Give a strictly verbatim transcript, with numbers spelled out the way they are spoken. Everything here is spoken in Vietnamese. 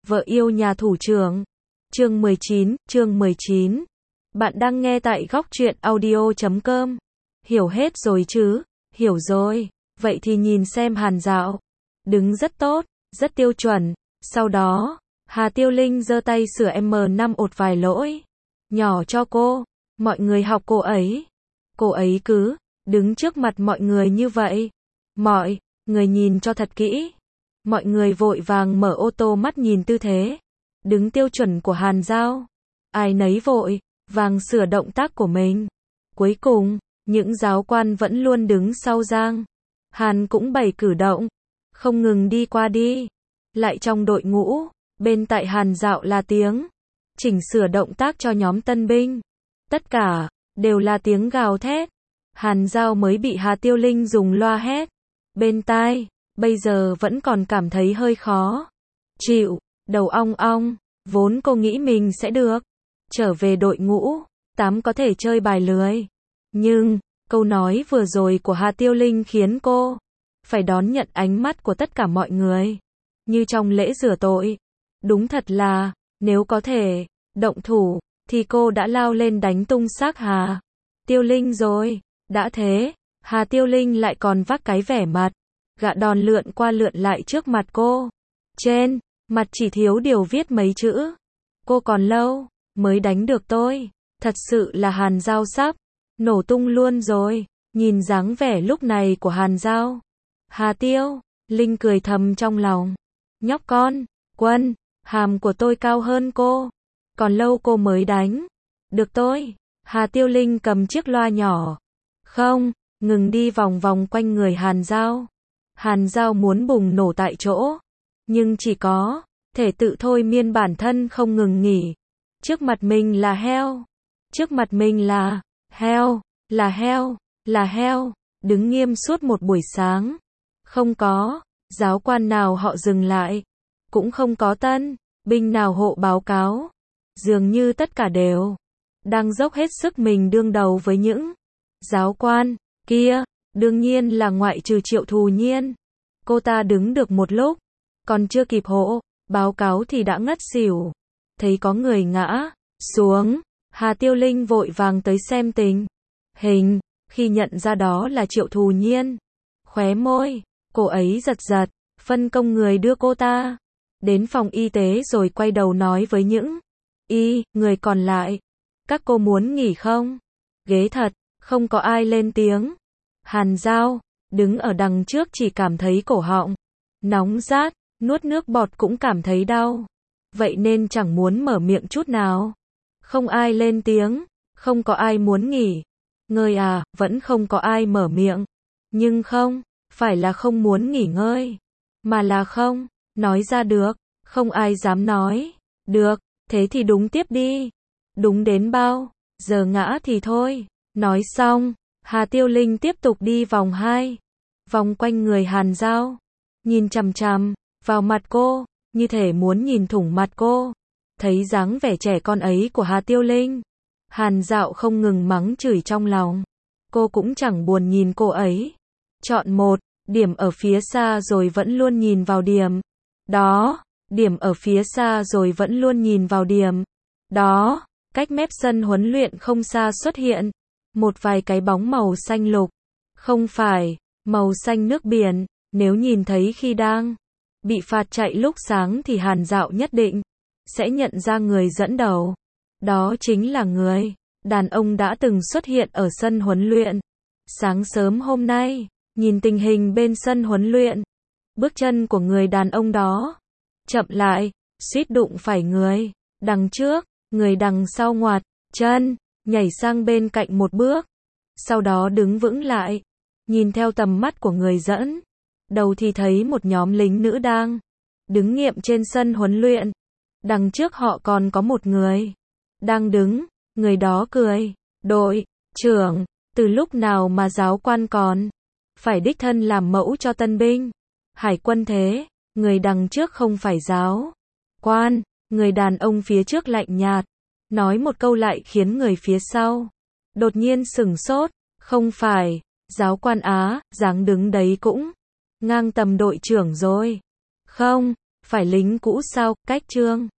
Vợ yêu nhà thủ trưởng. Chương mười chín, chương mười chín. Bạn đang nghe tại góc truyện audio chấm com. Hiểu hết rồi chứ? Hiểu rồi. Vậy thì nhìn xem Hàn Dạo. Đứng rất tốt, rất tiêu chuẩn. Sau đó, Hà Tiêu Linh giơ tay sửa em năm một vài lỗi nhỏ cho cô. Mọi người học cô ấy. Cô ấy cứ đứng trước mặt mọi người như vậy. Mọi người nhìn cho thật kỹ. Mọi người vội vàng mở ô tô mắt nhìn tư thế đứng tiêu chuẩn của Hàn Dạo. Ai nấy vội vàng sửa động tác của mình. Cuối cùng, những giáo quan vẫn luôn đứng sau Giang Hàn cũng bày cử động, không ngừng đi qua đi lại trong đội ngũ. Bên tại Hàn Dạo là tiếng chỉnh sửa động tác cho nhóm tân binh. Tất cả đều là tiếng gào thét. Hàn Dạo mới bị Hà Tiêu Linh dùng loa hét bên tai, bây giờ vẫn còn cảm thấy hơi khó chịu, đầu ong ong. Vốn cô nghĩ mình sẽ được trở về đội ngũ tám có thể chơi bài lười, nhưng câu nói vừa rồi của Hà Tiêu Linh khiến cô phải đón nhận ánh mắt của tất cả mọi người như trong lễ rửa tội. Đúng thật là, nếu có thể động thủ thì cô đã lao lên đánh tung xác Hà Tiêu Linh rồi. Đã thế, Hà Tiêu Linh lại còn vác cái vẻ mặt gạ đòn lượn qua lượn lại trước mặt cô. Trên mặt chỉ thiếu điều viết mấy chữ: cô còn lâu mới đánh được tôi. Thật sự là Hàn Dạo sắp nổ tung luôn rồi. Nhìn dáng vẻ lúc này của Hàn Dạo, Hà Tiêu Linh cười thầm trong lòng. Nhóc con, Quân, hàm của tôi cao hơn cô. Còn lâu cô mới đánh được tôi. Hà Tiêu Linh cầm chiếc loa nhỏ, không ngừng đi vòng vòng quanh người Hàn Dạo. Hàn Dạo muốn bùng nổ tại chỗ, nhưng chỉ có thể tự thôi miên bản thân không ngừng nghỉ. Trước mặt mình là heo. Trước mặt mình là heo, là heo, là heo. Đứng nghiêm suốt một buổi sáng. Không có giáo quan nào họ dừng lại. Cũng không có tân binh nào hộ báo cáo. Dường như tất cả đều đang dốc hết sức mình đương đầu với những giáo quan kia. Đương nhiên là ngoại trừ Triệu Thù Nhiên. Cô ta đứng được một lúc, còn chưa kịp hộ báo cáo thì đã ngất xỉu. Thấy có người ngã xuống, Hà Tiêu Linh vội vàng tới xem tình hình. Khi nhận ra đó là Triệu Thù Nhiên, khóe môi cô ấy giật giật, phân công người đưa cô ta đến phòng y tế rồi quay đầu nói với những y người còn lại: các cô muốn nghỉ không? Ghế thật, không có ai lên tiếng. Hàn Dạo đứng ở đằng trước chỉ cảm thấy cổ họng nóng rát, nuốt nước bọt cũng cảm thấy đau. Vậy nên chẳng muốn mở miệng chút nào. Không ai lên tiếng, không có ai muốn nghỉ ngơi à, vẫn không có ai mở miệng. Nhưng không phải là không muốn nghỉ ngơi, mà là không nói ra được. Không ai dám nói được. Thế thì đúng tiếp đi. Đúng đến bao giờ ngã thì thôi. Nói xong, Hà Tiêu Linh tiếp tục đi vòng hai vòng quanh người Hàn Dạo, nhìn chằm chằm vào mặt cô, như thể muốn nhìn thủng mặt cô. Thấy dáng vẻ trẻ con ấy của Hà Tiêu Linh, Hàn Dạo không ngừng mắng chửi trong lòng. Cô cũng chẳng buồn nhìn cô ấy. Chọn một điểm ở phía xa rồi vẫn luôn nhìn vào điểm đó. Điểm ở phía xa rồi vẫn luôn nhìn vào điểm đó. Cách mép sân huấn luyện không xa xuất hiện một vài cái bóng màu xanh lục. Không phải màu xanh nước biển. Nếu nhìn thấy khi đang bị phạt chạy lúc sáng thì Hàn Dạo nhất định sẽ nhận ra người dẫn đầu. Đó chính là người đàn ông đã từng xuất hiện ở sân huấn luyện. Sáng sớm hôm nay, nhìn tình hình bên sân huấn luyện, bước chân của người đàn ông đó chậm lại, suýt đụng phải người đằng trước. Người đằng sau ngoặt chân, nhảy sang bên cạnh một bước, sau đó đứng vững lại, nhìn theo tầm mắt của người dẫn đầu thì thấy một nhóm lính nữ đang đứng nghiệm trên sân huấn luyện. Đằng trước họ còn có một người đang đứng. Người đó cười: đội trưởng, từ lúc nào mà giáo quan còn phải đích thân làm mẫu cho tân binh hải quân thế? Người đằng trước không phải giáo quan. Người đàn ông phía trước lạnh nhạt nói một câu lại khiến người phía sau đột nhiên sửng sốt. Không phải giáo quan á? Dáng đứng đấy cũng ngang tầm đội trưởng rồi. Không Phải lính cũ sao, cách chương.